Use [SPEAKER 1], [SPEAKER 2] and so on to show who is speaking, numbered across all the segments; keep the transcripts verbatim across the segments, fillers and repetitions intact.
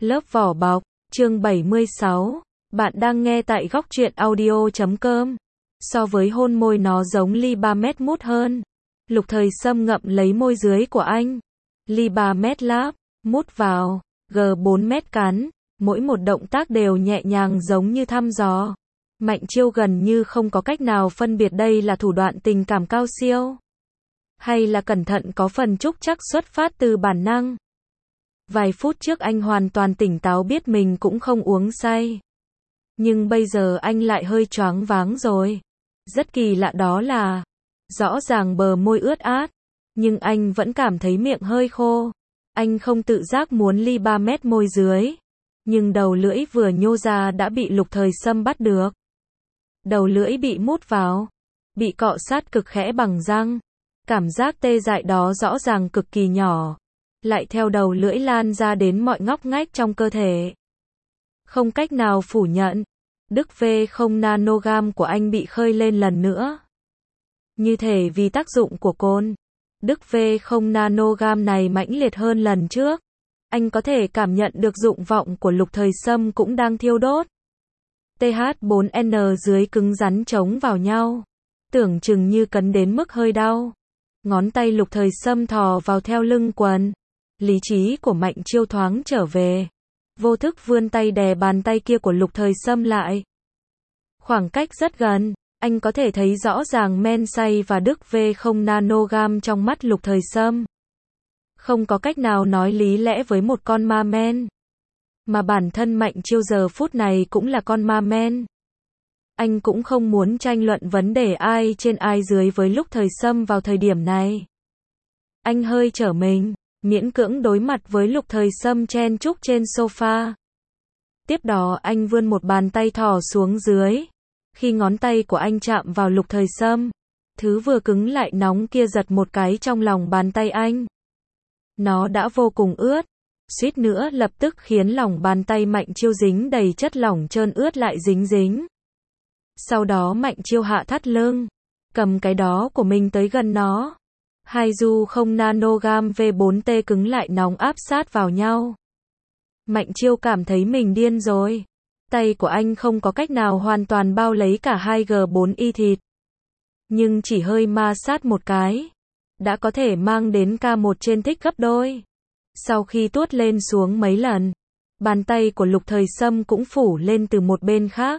[SPEAKER 1] Lớp vỏ bọc, chương bảy mươi sáu. Bạn đang nghe tại góc truyện audio chấm com. So với hôn môi nó giống ly ba mét mút hơn. Lục Thời Sâm ngậm lấy môi dưới của anh. Ly ba mét láp, mút vào, G bốn mét cắn. Mỗi một động tác đều nhẹ nhàng giống như thăm dò. Mạnh Chiêu gần như không có cách nào phân biệt đây là thủ đoạn tình cảm cao siêu, hay là cẩn thận có phần trúc trắc xuất phát từ bản năng. Vài phút trước anh hoàn toàn tỉnh táo biết mình cũng không uống say. Nhưng bây giờ anh lại hơi choáng váng rồi. Rất kỳ lạ đó là, rõ ràng bờ môi ướt át, nhưng anh vẫn cảm thấy miệng hơi khô. Anh không tự giác muốn ly ba mét môi dưới. Nhưng đầu lưỡi vừa nhô ra đã bị Lục Thời Sâm bắt được. Đầu lưỡi bị mút vào, bị cọ sát cực khẽ bằng răng. Cảm giác tê dại đó rõ ràng cực kỳ nhỏ, lại theo đầu lưỡi lan ra đến mọi ngóc ngách trong cơ thể. Không cách nào phủ nhận, Đức V không nanogam của anh bị khơi lên lần nữa. Như thể vì tác dụng của cồn, Đức V không nanogam này mãnh liệt hơn lần trước. Anh có thể cảm nhận được dụng vọng của Lục Thời Sâm cũng đang thiêu đốt. T H bốn N dưới cứng rắn chống vào nhau, tưởng chừng như cấn đến mức hơi đau. Ngón tay Lục Thời Sâm thò vào theo lưng quần. Lý trí của Mạnh Chiêu thoáng trở về. Vô thức vươn tay đè bàn tay kia của Lục Thời Sâm lại. Khoảng cách rất gần, anh có thể thấy rõ ràng men say và Đức V không nanogam trong mắt Lục Thời Sâm. Không có cách nào nói lý lẽ với một con ma men. Mà bản thân Mạnh Chiêu giờ phút này cũng là con ma men. Anh cũng không muốn tranh luận vấn đề ai trên ai dưới với Lục Thời Sâm vào thời điểm này. Anh hơi trở mình, miễn cưỡng đối mặt với Lục Thời Sâm chen chúc trên sofa. Tiếp đó anh vươn một bàn tay thò xuống dưới. Khi ngón tay của anh chạm vào Lục Thời Sâm, thứ vừa cứng lại nóng kia giật một cái trong lòng bàn tay anh. Nó đã vô cùng ướt, suýt nữa lập tức khiến lòng bàn tay Mạnh Chiêu dính đầy chất lỏng trơn ướt lại dính dính. Sau đó Mạnh Chiêu hạ thắt lưng, cầm cái đó của mình tới gần nó. Hai du không nanogam V bốn T cứng lại nóng áp sát vào nhau. Mạnh Chiêu cảm thấy mình điên rồi. Tay của anh không có cách nào hoàn toàn bao lấy cả hai G bốn Y thịt. Nhưng chỉ hơi ma sát một cái, đã có thể mang đến K một trên thích gấp đôi. Sau khi tuốt lên xuống mấy lần, bàn tay của Lục Thời Sâm cũng phủ lên từ một bên khác.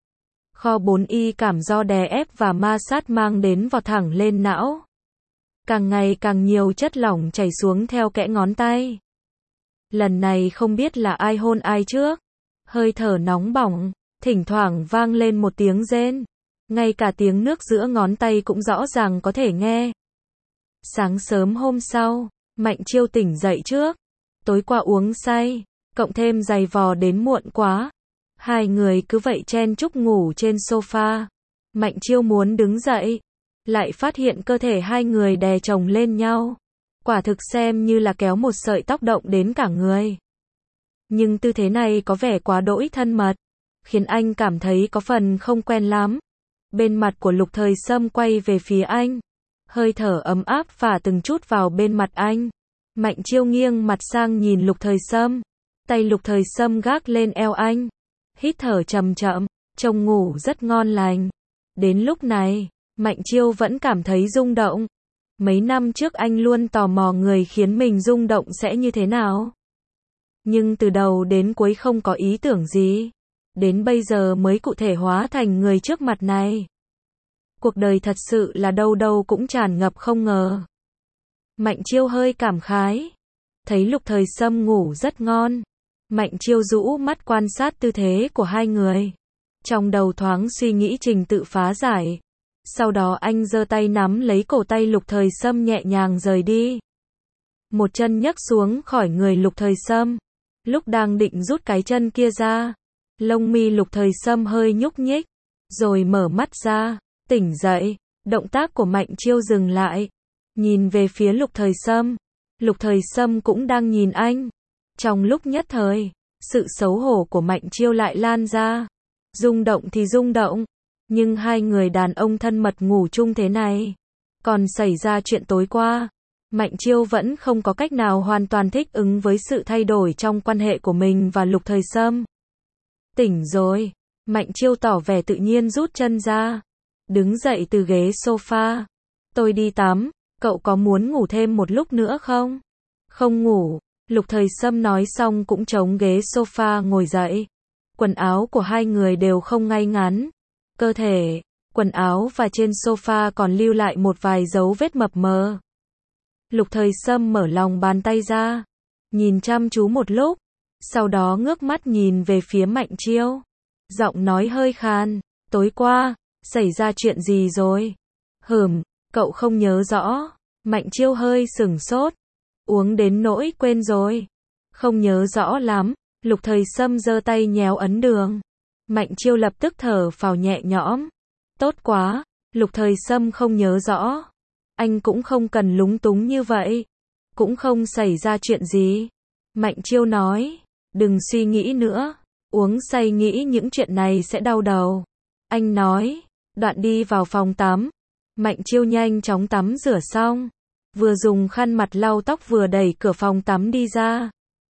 [SPEAKER 1] Kho bốn Y cảm do đè ép và ma sát mang đến vọt thẳng lên não. Càng ngày càng nhiều chất lỏng chảy xuống theo kẽ ngón tay. Lần này không biết là ai hôn ai trước. Hơi thở nóng bỏng, thỉnh thoảng vang lên một tiếng rên. Ngay cả tiếng nước giữa ngón tay cũng rõ ràng có thể nghe. Sáng sớm hôm sau, Mạnh Chiêu tỉnh dậy trước. Tối qua uống say, cộng thêm giày vò đến muộn quá. Hai người cứ vậy chen chúc ngủ trên sofa. Mạnh Chiêu muốn đứng dậy, lại phát hiện cơ thể hai người đè chồng lên nhau. Quả thực xem như là kéo một sợi tóc động đến cả người. Nhưng tư thế này có vẻ quá đỗi thân mật, khiến anh cảm thấy có phần không quen lắm. Bên mặt của Lục Thời Sâm quay về phía anh. Hơi thở ấm áp phả từng chút vào bên mặt anh. Mạnh Chiêu nghiêng mặt sang nhìn Lục Thời Sâm. Tay Lục Thời Sâm gác lên eo anh. Hít thở chậm chậm, trông ngủ rất ngon lành. Đến lúc này, Mạnh Chiêu vẫn cảm thấy rung động. Mấy năm trước anh luôn tò mò người khiến mình rung động sẽ như thế nào. Nhưng từ đầu đến cuối không có ý tưởng gì. Đến bây giờ mới cụ thể hóa thành người trước mặt này. Cuộc đời thật sự là đâu đâu cũng tràn ngập không ngờ. Mạnh Chiêu hơi cảm khái. Thấy Lục Thời Sâm ngủ rất ngon. Mạnh Chiêu rũ mắt quan sát tư thế của hai người. Trong đầu thoáng suy nghĩ trình tự phá giải. Sau đó anh giơ tay nắm lấy cổ tay Lục Thời Sâm nhẹ nhàng rời đi. Một chân nhấc xuống khỏi người Lục Thời Sâm. Lúc đang định rút cái chân kia ra, lông mi Lục Thời Sâm hơi nhúc nhích, rồi mở mắt ra, tỉnh dậy. Động tác của Mạnh Chiêu dừng lại, nhìn về phía Lục Thời Sâm. Lục Thời Sâm cũng đang nhìn anh. Trong lúc nhất thời, sự xấu hổ của Mạnh Chiêu lại lan ra. Rung động thì rung động, nhưng hai người đàn ông thân mật ngủ chung thế này, còn xảy ra chuyện tối qua. Mạnh Chiêu vẫn không có cách nào hoàn toàn thích ứng với sự thay đổi trong quan hệ của mình và Lục Thời Sâm. Tỉnh rồi. Mạnh Chiêu tỏ vẻ tự nhiên rút chân ra. Đứng dậy từ ghế sofa. Tôi đi tắm, cậu có muốn ngủ thêm một lúc nữa không? Không ngủ. Lục Thời Sâm nói xong cũng chống ghế sofa ngồi dậy. Quần áo của hai người đều không ngay ngắn. Cơ thể, quần áo và trên sofa còn lưu lại một vài dấu vết mập mờ. Lục Thời Sâm mở lòng bàn tay ra, nhìn chăm chú một lúc, sau đó ngước mắt nhìn về phía Mạnh Chiêu. Giọng nói hơi khàn, tối qua, xảy ra chuyện gì rồi? Hừm, cậu không nhớ rõ. Mạnh Chiêu hơi sửng sốt. Uống đến nỗi quên rồi. Không nhớ rõ lắm. Lục Thời Sâm giơ tay nhéo ấn đường. Mạnh Chiêu lập tức thở phào nhẹ nhõm. Tốt quá, Lục Thời Sâm không nhớ rõ. Anh cũng không cần lúng túng như vậy. Cũng không xảy ra chuyện gì. Mạnh Chiêu nói, đừng suy nghĩ nữa. Uống say nghĩ những chuyện này sẽ đau đầu. Anh nói, đoạn đi vào phòng tắm. Mạnh Chiêu nhanh chóng tắm rửa xong. Vừa dùng khăn mặt lau tóc vừa đẩy cửa phòng tắm đi ra.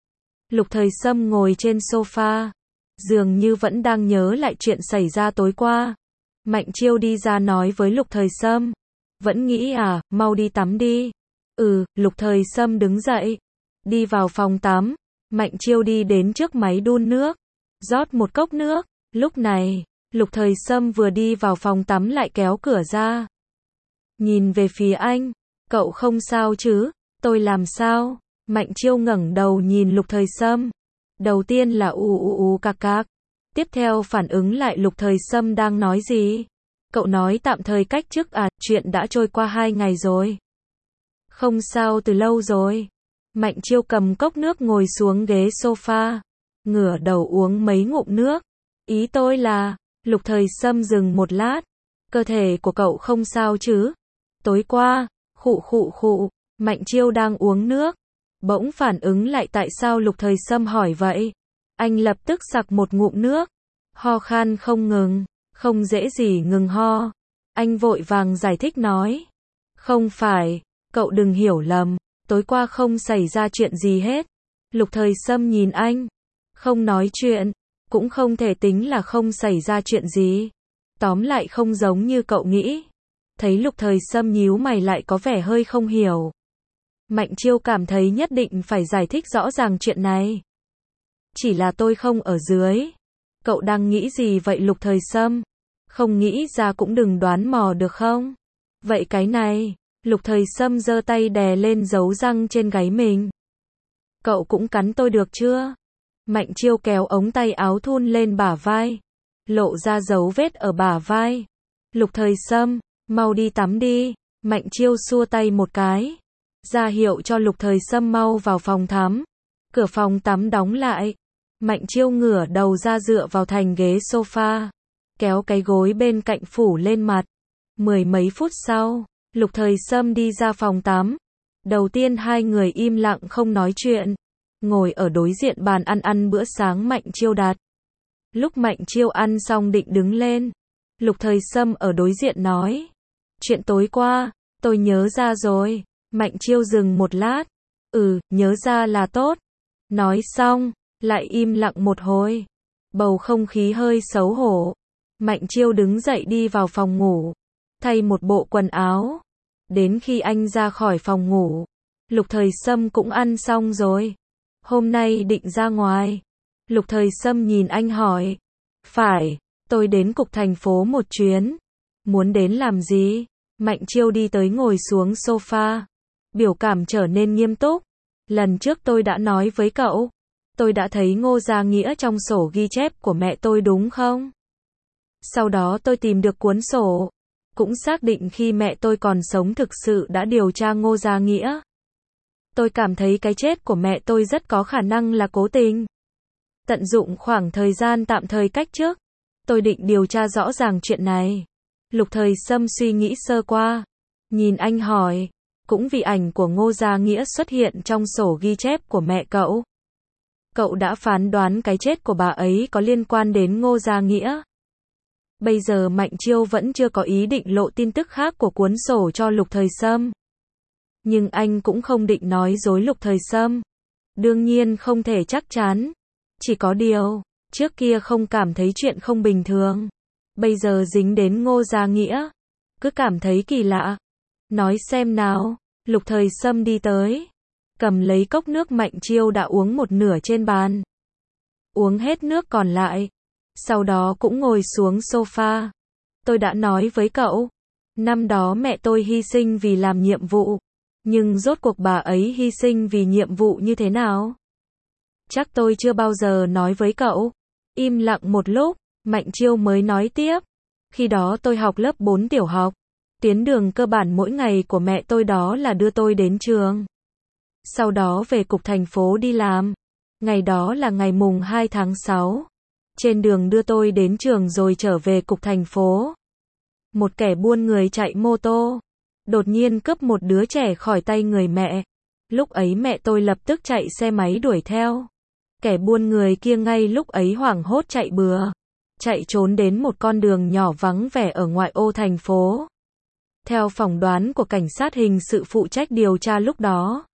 [SPEAKER 1] Lục Thời Sâm ngồi trên sofa. Dường như vẫn đang nhớ lại chuyện xảy ra tối qua. Mạnh Chiêu đi ra nói với Lục Thời Sâm. Vẫn nghĩ à, mau đi tắm đi. Ừ, Lục Thời Sâm đứng dậy. Đi vào phòng tắm. Mạnh Chiêu đi đến trước máy đun nước. Rót một cốc nước. Lúc này, Lục Thời Sâm vừa đi vào phòng tắm lại kéo cửa ra. Nhìn về phía anh. Cậu không sao chứ? Tôi làm sao? Mạnh Chiêu ngẩng đầu nhìn Lục Thời Sâm. Đầu tiên là ù ù ù cạc cạc. Tiếp theo phản ứng lại Lục Thời Sâm đang nói gì. Cậu nói tạm thời cách chức à, chuyện đã trôi qua hai ngày rồi. Không sao từ lâu rồi. Mạnh Chiêu cầm cốc nước ngồi xuống ghế sofa. Ngửa đầu uống mấy ngụm nước. Ý tôi là, Lục Thời Sâm dừng một lát. Cơ thể của cậu không sao chứ? Tối qua, khụ khụ khụ, Mạnh Chiêu đang uống nước. Bỗng phản ứng lại tại sao Lục Thời Sâm hỏi vậy. Anh lập tức sặc một ngụm nước. Ho khan không ngừng, không dễ gì ngừng ho. Anh vội vàng giải thích nói. Không phải, cậu đừng hiểu lầm, tối qua không xảy ra chuyện gì hết. Lục Thời Sâm nhìn anh. Không nói chuyện, cũng không thể tính là không xảy ra chuyện gì. Tóm lại không giống như cậu nghĩ. Thấy Lục Thời Sâm nhíu mày lại có vẻ hơi không hiểu. Mạnh Chiêu cảm thấy nhất định phải giải thích rõ ràng chuyện này. Chỉ là tôi không ở dưới. Cậu đang nghĩ gì vậy Lục Thời Sâm? Không nghĩ ra cũng đừng đoán mò được không? Vậy cái này, Lục Thời Sâm giơ tay đè lên dấu răng trên gáy mình. Cậu cũng cắn tôi được chưa? Mạnh Chiêu kéo ống tay áo thun lên bả vai. Lộ ra dấu vết ở bả vai. Lục Thời Sâm, mau đi tắm đi. Mạnh Chiêu xua tay một cái. Ra hiệu cho Lục Thời Sâm mau vào phòng tắm. Cửa phòng tắm đóng lại. Mạnh Chiêu ngửa đầu ra dựa vào thành ghế sofa. Kéo cái gối bên cạnh phủ lên mặt. Mười mấy phút sau, Lục Thời Sâm đi ra phòng tắm. Đầu tiên hai người im lặng không nói chuyện. Ngồi ở đối diện bàn ăn ăn bữa sáng Mạnh Chiêu đặt. Lúc Mạnh Chiêu ăn xong định đứng lên. Lục Thời Sâm ở đối diện nói. Chuyện tối qua, tôi nhớ ra rồi. Mạnh Chiêu dừng một lát. Ừ, nhớ ra là tốt. Nói xong, lại im lặng một hồi. Bầu không khí hơi xấu hổ. Mạnh Chiêu đứng dậy đi vào phòng ngủ. Thay một bộ quần áo. Đến khi anh ra khỏi phòng ngủ. Lục Thời Sâm cũng ăn xong rồi. Hôm nay định ra ngoài. Lục Thời Sâm nhìn anh hỏi. Phải, tôi đến cục thành phố một chuyến. Muốn đến làm gì? Mạnh Chiêu đi tới ngồi xuống sofa. Biểu cảm trở nên nghiêm túc. Lần trước tôi đã nói với cậu. Tôi đã thấy Ngô Gia Nghĩa trong sổ ghi chép của mẹ tôi đúng không? Sau đó tôi tìm được cuốn sổ. Cũng xác định khi mẹ tôi còn sống thực sự đã điều tra Ngô Gia Nghĩa. Tôi cảm thấy cái chết của mẹ tôi rất có khả năng là cố tình. Tận dụng khoảng thời gian tạm thời cách chức. Tôi định điều tra rõ ràng chuyện này. Lục Thời Sâm suy nghĩ sơ qua. Nhìn anh hỏi. Cũng vì ảnh của Ngô Gia Nghĩa xuất hiện trong sổ ghi chép của mẹ cậu. Cậu đã phán đoán cái chết của bà ấy có liên quan đến Ngô Gia Nghĩa. Bây giờ Mạnh Chiêu vẫn chưa có ý định lộ tin tức khác của cuốn sổ cho Lục Thời Sâm. Nhưng anh cũng không định nói dối Lục Thời Sâm. Đương nhiên không thể chắc chắn. Chỉ có điều, trước kia không cảm thấy chuyện không bình thường. Bây giờ dính đến Ngô Gia Nghĩa. Cứ cảm thấy kỳ lạ. Nói xem nào. Lục Thời Sâm đi tới. Cầm lấy cốc nước Mạnh Chiêu đã uống một nửa trên bàn. Uống hết nước còn lại. Sau đó cũng ngồi xuống sofa. Tôi đã nói với cậu. Năm đó mẹ tôi hy sinh vì làm nhiệm vụ. Nhưng rốt cuộc bà ấy hy sinh vì nhiệm vụ như thế nào? Chắc tôi chưa bao giờ nói với cậu. Im lặng một lúc, Mạnh Chiêu mới nói tiếp. Khi đó tôi học lớp bốn tiểu học. Tuyến đường cơ bản mỗi ngày của mẹ tôi đó là đưa tôi đến trường. Sau đó về cục thành phố đi làm. Ngày đó là ngày mùng hai tháng sáu. Trên đường đưa tôi đến trường rồi trở về cục thành phố. Một kẻ buôn người chạy mô tô. Đột nhiên cướp một đứa trẻ khỏi tay người mẹ. Lúc ấy mẹ tôi lập tức chạy xe máy đuổi theo. Kẻ buôn người kia ngay lúc ấy hoảng hốt chạy bừa. Chạy trốn đến một con đường nhỏ vắng vẻ ở ngoại ô thành phố. Theo phỏng đoán của cảnh sát hình sự phụ trách điều tra lúc đó.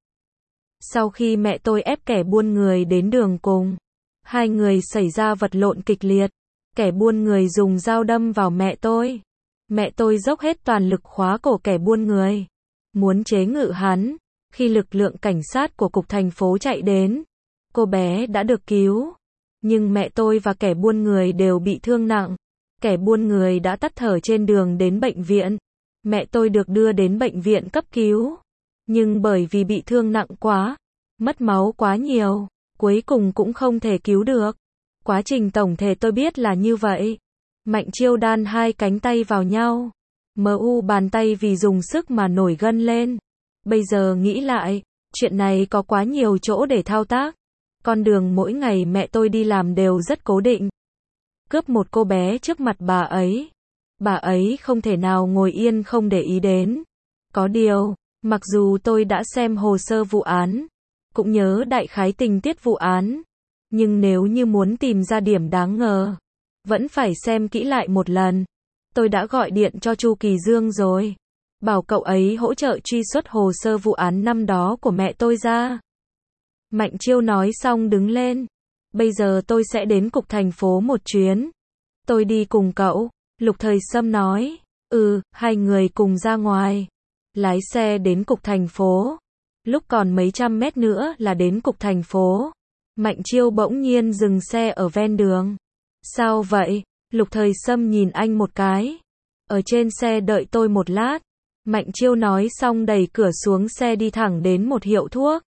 [SPEAKER 1] Sau khi mẹ tôi ép kẻ buôn người đến đường cùng, hai người xảy ra vật lộn kịch liệt. Kẻ buôn người dùng dao đâm vào mẹ tôi. Mẹ tôi dốc hết toàn lực khóa cổ kẻ buôn người. Muốn chế ngự hắn. Khi lực lượng cảnh sát của cục thành phố chạy đến, cô bé đã được cứu. Nhưng mẹ tôi và kẻ buôn người đều bị thương nặng. Kẻ buôn người đã tắt thở trên đường đến bệnh viện. Mẹ tôi được đưa đến bệnh viện cấp cứu. Nhưng bởi vì bị thương nặng quá, mất máu quá nhiều, cuối cùng cũng không thể cứu được. Quá trình tổng thể tôi biết là như vậy. Mạnh Chiêu đan hai cánh tay vào nhau. Mờ u bàn tay vì dùng sức mà nổi gân lên. Bây giờ nghĩ lại, chuyện này có quá nhiều chỗ để thao tác. Con đường mỗi ngày mẹ tôi đi làm đều rất cố định. Cướp một cô bé trước mặt bà ấy. Bà ấy không thể nào ngồi yên không để ý đến. Có điều, mặc dù tôi đã xem hồ sơ vụ án, cũng nhớ đại khái tình tiết vụ án, nhưng nếu như muốn tìm ra điểm đáng ngờ, vẫn phải xem kỹ lại một lần. Tôi đã gọi điện cho Chu Kỳ Dương rồi. Bảo cậu ấy hỗ trợ truy xuất hồ sơ vụ án năm đó của mẹ tôi ra. Mạnh Chiêu nói xong đứng lên. Bây giờ tôi sẽ đến cục thành phố một chuyến. Tôi đi cùng cậu. Lục Thời Sâm nói. Ừ, hai người cùng ra ngoài. Lái xe đến cục thành phố. Lúc còn mấy trăm mét nữa là đến cục thành phố. Mạnh Chiêu bỗng nhiên dừng xe ở ven đường. Sao vậy? Lục Thời Sâm nhìn anh một cái. Ở trên xe đợi tôi một lát. Mạnh Chiêu nói xong đẩy cửa xuống xe đi thẳng đến một hiệu thuốc.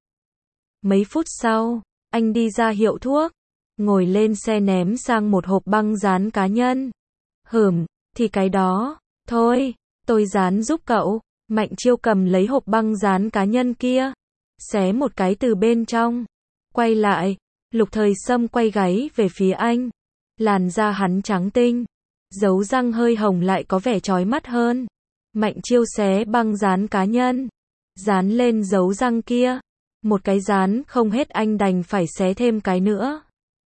[SPEAKER 1] Mấy phút sau, anh đi ra hiệu thuốc. Ngồi lên xe ném sang một hộp băng dán cá nhân. Hửm, thì cái đó. Thôi, tôi dán giúp cậu. Mạnh Chiêu cầm lấy hộp băng dán cá nhân kia. Xé một cái từ bên trong. Quay lại. Lục Thời Sâm quay gáy về phía anh. Làn da hắn trắng tinh. Dấu răng hơi hồng lại có vẻ chói mắt hơn. Mạnh Chiêu xé băng dán cá nhân. Dán lên dấu răng kia. Một cái dán không hết anh đành phải xé thêm cái nữa.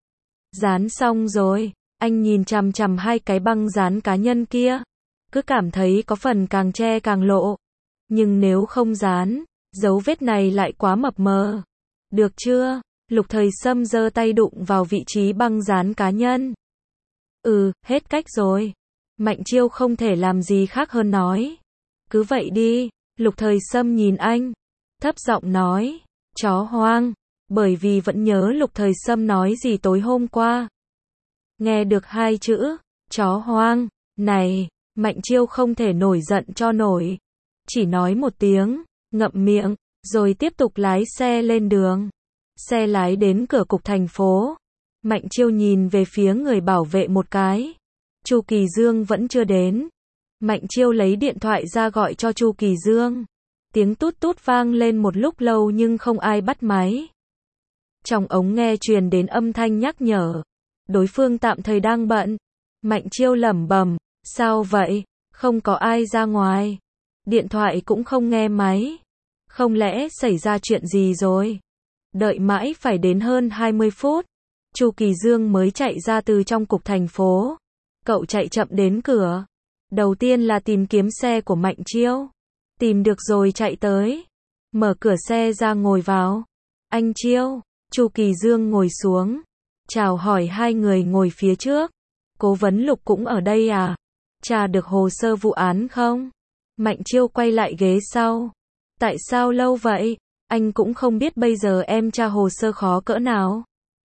[SPEAKER 1] Dán xong rồi. Anh nhìn chằm chằm hai cái băng dán cá nhân kia. Cứ cảm thấy có phần càng che càng lộ. Nhưng nếu không dán, dấu vết này lại quá mập mờ. Được chưa? Lục Thời Sâm giơ tay đụng vào vị trí băng dán cá nhân. Ừ, hết cách rồi. Mạnh Chiêu không thể làm gì khác hơn nói. Cứ vậy đi. Lục Thời Sâm nhìn anh. Thấp giọng nói. Chó hoang. Bởi vì vẫn nhớ Lục Thời Sâm nói gì tối hôm qua. Nghe được hai chữ. Chó hoang. Này. Mạnh Chiêu không thể nổi giận cho nổi. Chỉ nói một tiếng. Ngậm miệng. Rồi tiếp tục lái xe lên đường. Xe lái đến cửa cục thành phố. Mạnh Chiêu nhìn về phía người bảo vệ một cái. Chu Kỳ Dương vẫn chưa đến. Mạnh Chiêu lấy điện thoại ra gọi cho Chu Kỳ Dương. Tiếng tút tút vang lên một lúc lâu nhưng không ai bắt máy. Trong ống nghe truyền đến âm thanh nhắc nhở. Đối phương tạm thời đang bận. Mạnh Chiêu lẩm bẩm, sao vậy? Không có ai ra ngoài. Điện thoại cũng không nghe máy. Không lẽ xảy ra chuyện gì rồi? Đợi mãi phải đến hơn hai mươi phút. Chu Kỳ Dương mới chạy ra từ trong cục thành phố. Cậu chạy chậm đến cửa. Đầu tiên là tìm kiếm xe của Mạnh Chiêu. Tìm được rồi chạy tới. mở cửa xe ra ngồi vào. Anh Chiêu, Chu Kỳ Dương ngồi xuống, chào hỏi hai người ngồi phía trước. Cố vấn Lục cũng ở đây à? Tra được hồ sơ vụ án không? Mạnh Chiêu quay lại ghế sau. Tại sao lâu vậy? Anh cũng không biết bây giờ em tra hồ sơ khó cỡ nào.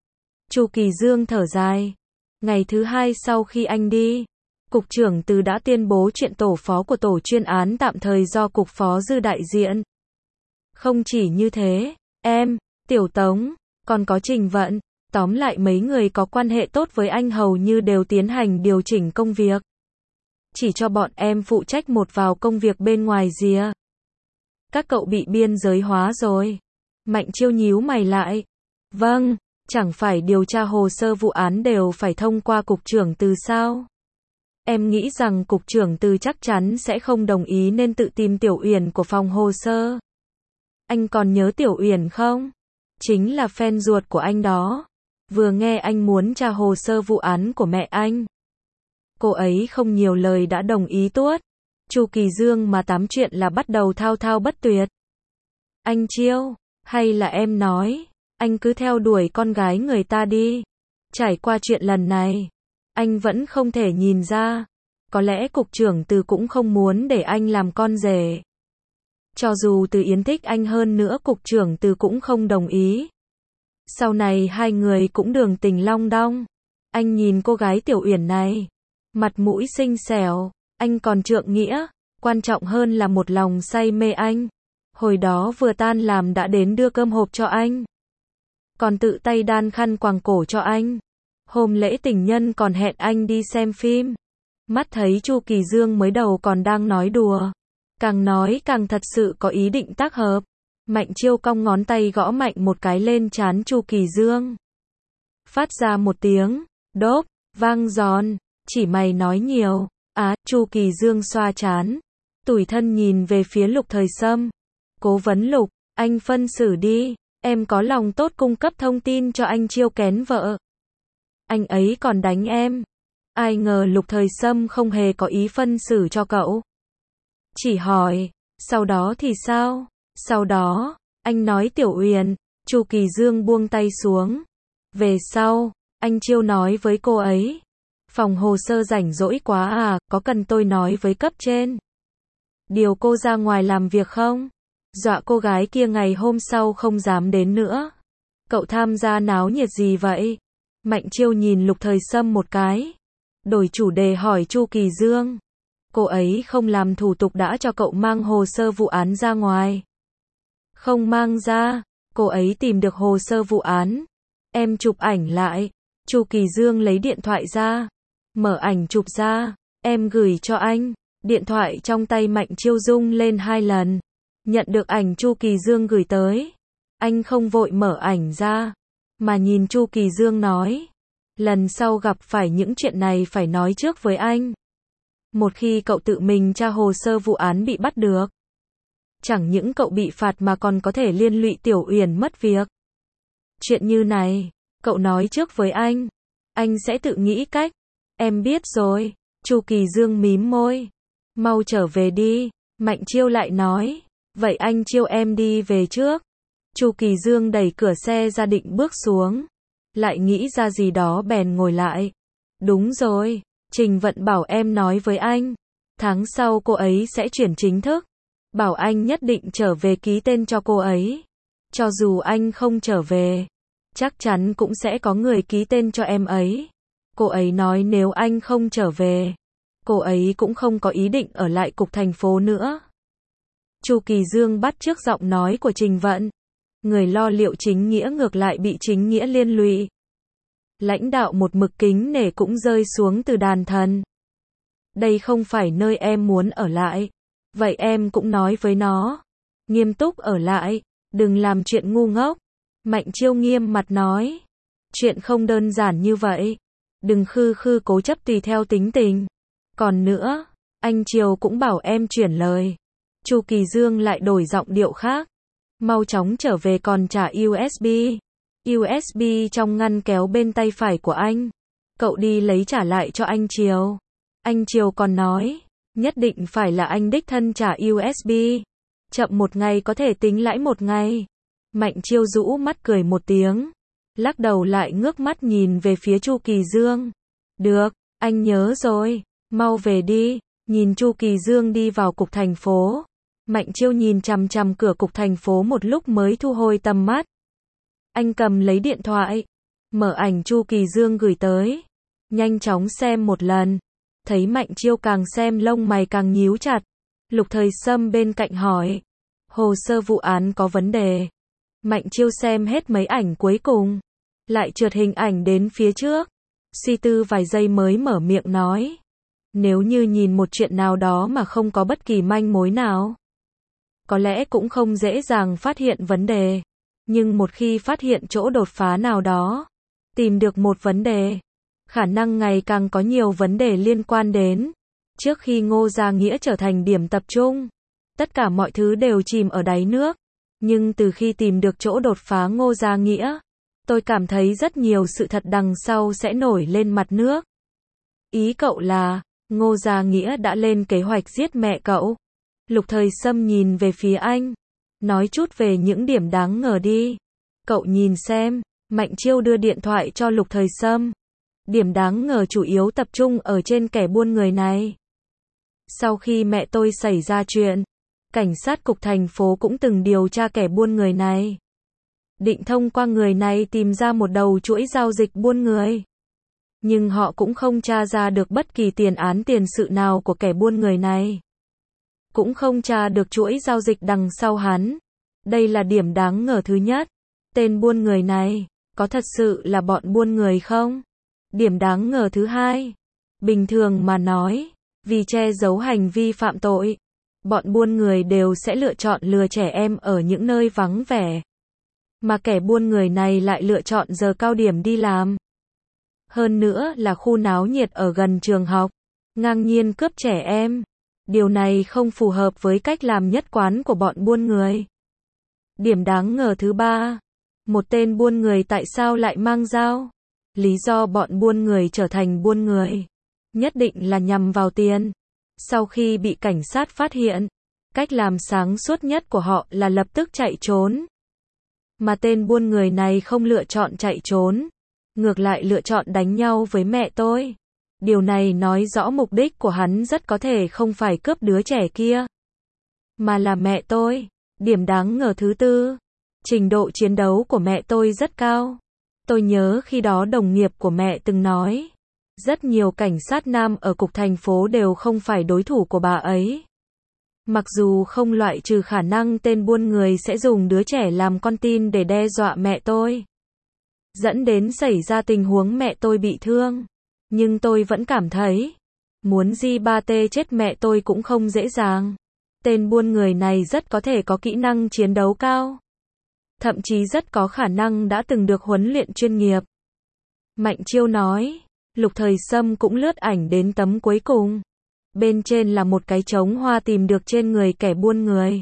[SPEAKER 1] Chu Kỳ Dương thở dài. Ngày thứ hai sau khi anh đi, Cục trưởng Từ đã tuyên bố chuyện tổ phó của tổ chuyên án tạm thời do Cục Phó Dư đại diện. Không chỉ như thế, em, Tiểu Tống, còn có Trình Vận, tóm lại mấy người có quan hệ tốt với anh hầu như đều tiến hành điều chỉnh công việc. Chỉ cho bọn em phụ trách một vào công việc bên ngoài rìa. Các cậu bị biên giới hóa rồi. Mạnh Chiêu nhíu mày lại. Vâng, chẳng phải điều tra hồ sơ vụ án đều phải thông qua Cục trưởng Từ sao? Em nghĩ rằng Cục trưởng Từ chắc chắn sẽ không đồng ý nên tự tìm Tiểu Uyển của phòng hồ sơ. Anh còn nhớ Tiểu Uyển không? Chính là fan ruột của anh đó. Vừa nghe anh muốn tra hồ sơ vụ án của mẹ anh, cô ấy không nhiều lời đã đồng ý tuốt. Chu Kỳ Dương mà tám chuyện là bắt đầu thao thao bất tuyệt. Anh Chiêu, hay là em nói, anh cứ theo đuổi con gái người ta đi. Trải qua chuyện lần này, anh vẫn không thể nhìn ra. Có lẽ Cục trưởng Từ cũng không muốn để anh làm con rể. Cho dù Từ Yến thích anh hơn nữa Cục trưởng Từ cũng không đồng ý. Sau này hai người cũng đường tình long đong. Anh nhìn cô gái Tiểu Uyển này, mặt mũi xinh xẻo, anh còn trượng nghĩa, quan trọng hơn là một lòng say mê anh. Hồi đó vừa tan làm đã đến đưa cơm hộp cho anh, còn tự tay đan khăn quàng cổ cho anh. Hôm lễ tình nhân còn hẹn anh đi xem phim. Mắt thấy Chu Kỳ Dương mới đầu còn đang nói đùa, càng nói càng thật sự có ý định tác hợp. Mạnh Chiêu cong ngón tay gõ mạnh một cái lên trán Chu Kỳ Dương. Phát ra một tiếng đốp vang giòn. Chỉ mày nói nhiều. Á, à, Chu Kỳ Dương xoa trán, tủi thân nhìn về phía Lục Thời Sâm. Cố vấn Lục, anh phân xử đi, em có lòng tốt cung cấp thông tin cho anh Chiêu kén vợ. Anh ấy còn đánh em. Ai ngờ Lục Thời Sâm không hề có ý phân xử cho cậu. Chỉ hỏi, sau đó thì sao? Sau đó, anh nói Tiểu Uyển. Chu Kỳ Dương buông tay xuống. Về sau, anh Chiêu nói với cô ấy. Phòng hồ sơ rảnh rỗi quá à, có cần tôi nói với cấp trên điều cô ra ngoài làm việc không? Dọa cô gái kia ngày hôm sau không dám đến nữa. Cậu tham gia náo nhiệt gì vậy? Mạnh Chiêu nhìn Lục Thời Sâm một cái, đổi chủ đề hỏi Chu Kỳ Dương. Cô ấy không làm thủ tục đã cho cậu mang hồ sơ vụ án ra ngoài? Không mang ra, cô ấy tìm được hồ sơ vụ án. Em chụp ảnh lại. Chu Kỳ Dương lấy điện thoại ra, mở ảnh chụp ra, em gửi cho anh. Điện thoại trong tay Mạnh Chiêu rung lên hai lần. Nhận được ảnh Chu Kỳ Dương gửi tới, anh không vội mở ảnh ra, mà nhìn Chu Kỳ Dương nói, lần sau gặp phải những chuyện này phải nói trước với anh. Một khi cậu tự mình tra hồ sơ vụ án bị bắt được, chẳng những cậu bị phạt mà còn có thể liên lụy Tiểu Uyển mất việc. Chuyện như này, cậu nói trước với anh, anh sẽ tự nghĩ cách. Em biết rồi. Chu Kỳ Dương mím môi. Mau trở về đi. Mạnh Chiêu lại nói. Vậy anh Chiêu em đi về trước. Chu Kỳ Dương đẩy cửa xe ra định bước xuống, lại nghĩ ra gì đó bèn ngồi lại. Đúng rồi, Trình Vận bảo em nói với anh, tháng sau cô ấy sẽ chuyển chính thức, bảo anh nhất định trở về ký tên cho cô ấy. Cho dù anh không trở về, chắc chắn cũng sẽ có người ký tên cho em ấy. Cô ấy nói nếu anh không trở về, cô ấy cũng không có ý định ở lại cục thành phố nữa. Chu Kỳ Dương bắt chước giọng nói của Trình Vận. Người lo liệu chính nghĩa ngược lại bị chính nghĩa liên lụy. Lãnh đạo một mực kính nể cũng rơi xuống từ đàn thần. Đây không phải nơi em muốn ở lại. Vậy em cũng nói với nó, nghiêm túc ở lại, đừng làm chuyện ngu ngốc. Mạnh Chiêu nghiêm mặt nói, chuyện không đơn giản như vậy. Đừng khư khư cố chấp tùy theo tính tình. Còn nữa, anh Chiêu cũng bảo em chuyển lời. Chu Kỳ Dương lại đổi giọng điệu khác. Mau chóng trở về còn trả u ét bê. u ét bê trong ngăn kéo bên tay phải của anh. Cậu đi lấy trả lại cho anh Chiêu. Anh Chiêu còn nói, nhất định phải là anh đích thân trả u ét bê. Chậm một ngày có thể tính lãi một ngày. Mạnh Chiêu rũ mắt cười một tiếng, lắc đầu lại ngước mắt nhìn về phía Chu Kỳ Dương. Được, anh nhớ rồi, mau về đi. Nhìn Chu Kỳ Dương đi vào cục thành phố, Mạnh Chiêu nhìn chằm chằm cửa cục thành phố một lúc mới thu hồi tầm mắt. Anh cầm lấy điện thoại, mở ảnh Chu Kỳ Dương gửi tới, nhanh chóng xem một lần, thấy Mạnh Chiêu càng xem lông mày càng nhíu chặt. Lục Thời Sâm bên cạnh hỏi, hồ sơ vụ án có vấn đề. Mạnh Chiêu xem hết mấy ảnh cuối cùng, lại trượt hình ảnh đến phía trước, suy tư vài giây mới mở miệng nói, nếu như nhìn một chuyện nào đó mà không có bất kỳ manh mối nào, có lẽ cũng không dễ dàng phát hiện vấn đề, nhưng một khi phát hiện chỗ đột phá nào đó, tìm được một vấn đề, khả năng ngày càng có nhiều vấn đề liên quan đến. Trước khi Ngô Gia Nghĩa trở thành điểm tập trung, tất cả mọi thứ đều chìm ở đáy nước, nhưng từ khi tìm được chỗ đột phá Ngô Gia Nghĩa, tôi cảm thấy rất nhiều sự thật đằng sau sẽ nổi lên mặt nước. Ý cậu là, Ngô Gia Nghĩa đã lên kế hoạch giết mẹ cậu? Lục Thời Sâm nhìn về phía anh, nói chút về những điểm đáng ngờ đi. Cậu nhìn xem. Mạnh Chiêu đưa điện thoại cho Lục Thời Sâm. Điểm đáng ngờ chủ yếu tập trung ở trên kẻ buôn người này. Sau khi mẹ tôi xảy ra chuyện, cảnh sát cục thành phố cũng từng điều tra kẻ buôn người này, định thông qua người này tìm ra một đầu chuỗi giao dịch buôn người. Nhưng họ cũng không tra ra được bất kỳ tiền án tiền sự nào của kẻ buôn người này, cũng không tra được chuỗi giao dịch đằng sau hắn. Đây là điểm đáng ngờ thứ nhất. Tên buôn người này, có thật sự là bọn buôn người không? Điểm đáng ngờ thứ hai, bình thường mà nói, vì che giấu hành vi phạm tội, bọn buôn người đều sẽ lựa chọn lừa trẻ em ở những nơi vắng vẻ. Mà kẻ buôn người này lại lựa chọn giờ cao điểm đi làm. Hơn nữa là khu náo nhiệt ở gần trường học, ngang nhiên cướp trẻ em. Điều này không phù hợp với cách làm nhất quán của bọn buôn người. Điểm đáng ngờ thứ ba, một tên buôn người tại sao lại mang dao? Lý do bọn buôn người trở thành buôn người, nhất định là nhằm vào tiền. Sau khi bị cảnh sát phát hiện, cách làm sáng suốt nhất của họ là lập tức chạy trốn. Mà tên buôn người này không lựa chọn chạy trốn, ngược lại lựa chọn đánh nhau với mẹ tôi. Điều này nói rõ mục đích của hắn rất có thể không phải cướp đứa trẻ kia, mà là mẹ tôi. Điểm đáng ngờ thứ tư, trình độ chiến đấu của mẹ tôi rất cao. Tôi nhớ khi đó đồng nghiệp của mẹ từng nói, rất nhiều cảnh sát nam ở cục thành phố đều không phải đối thủ của bà ấy. Mặc dù không loại trừ khả năng tên buôn người sẽ dùng đứa trẻ làm con tin để đe dọa mẹ tôi, dẫn đến xảy ra tình huống mẹ tôi bị thương. Nhưng tôi vẫn cảm thấy, muốn Di ba tê chết mẹ tôi cũng không dễ dàng. Tên buôn người này rất có thể có kỹ năng chiến đấu cao, thậm chí rất có khả năng đã từng được huấn luyện chuyên nghiệp. Mạnh Chiêu nói. Lục Thời Sâm cũng lướt ảnh đến tấm cuối cùng. Bên trên là một cái trống hoa tìm được trên người kẻ buôn người.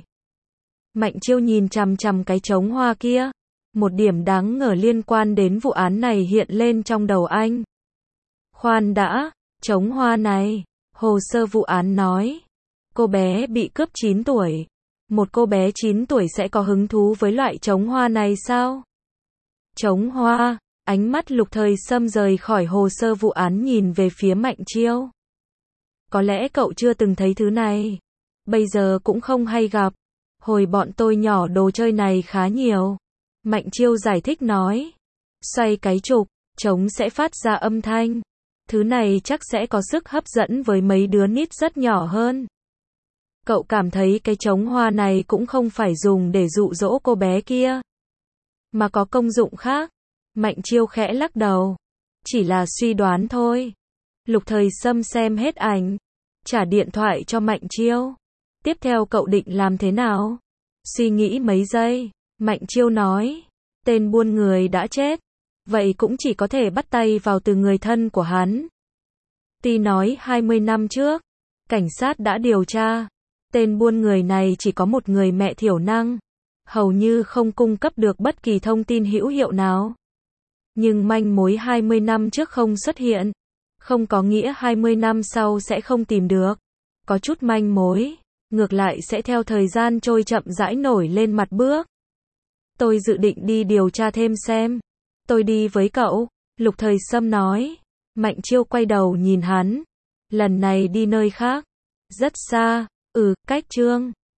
[SPEAKER 1] Mạnh Chiêu nhìn chằm chằm cái trống hoa kia. Một điểm đáng ngờ liên quan đến vụ án này hiện lên trong đầu anh. Khoan đã, trống hoa này, hồ sơ vụ án nói, cô bé bị cướp chín tuổi. Một cô bé chín tuổi sẽ có hứng thú với loại trống hoa này sao? Trống hoa, ánh mắt Lục Thời Sâm rời khỏi hồ sơ vụ án nhìn về phía Mạnh Chiêu. Có lẽ cậu chưa từng thấy thứ này, bây giờ cũng không hay gặp. Hồi bọn tôi nhỏ đồ chơi này khá nhiều. Mạnh Chiêu giải thích nói. Xoay cái trục, trống sẽ phát ra âm thanh. Thứ này chắc sẽ có sức hấp dẫn với mấy đứa nít rất nhỏ hơn. Cậu cảm thấy cái trống hoa này cũng không phải dùng để dụ dỗ cô bé kia, mà có công dụng khác. Mạnh Chiêu khẽ lắc đầu. Chỉ là suy đoán thôi. Lục Thời Sâm xem hết ảnh, trả điện thoại cho Mạnh Chiêu. Tiếp theo cậu định làm thế nào? Suy nghĩ mấy giây, Mạnh Chiêu nói. Tên buôn người đã chết, vậy cũng chỉ có thể bắt tay vào từ người thân của hắn. Ti nói hai mươi năm trước, cảnh sát đã điều tra. Tên buôn người này chỉ có một người mẹ thiểu năng, hầu như không cung cấp được bất kỳ thông tin hữu hiệu nào. Nhưng manh mối hai mươi năm trước không xuất hiện, không có nghĩa hai mươi năm sau sẽ không tìm được. Có chút manh mối, ngược lại sẽ theo thời gian trôi chậm rãi nổi lên mặt bước. Tôi dự định đi điều tra thêm xem. Tôi đi với cậu, Lục Thời Sâm nói. Mạnh Chiêu quay đầu nhìn hắn. Lần này đi nơi khác. Rất xa, ừ, cách Trương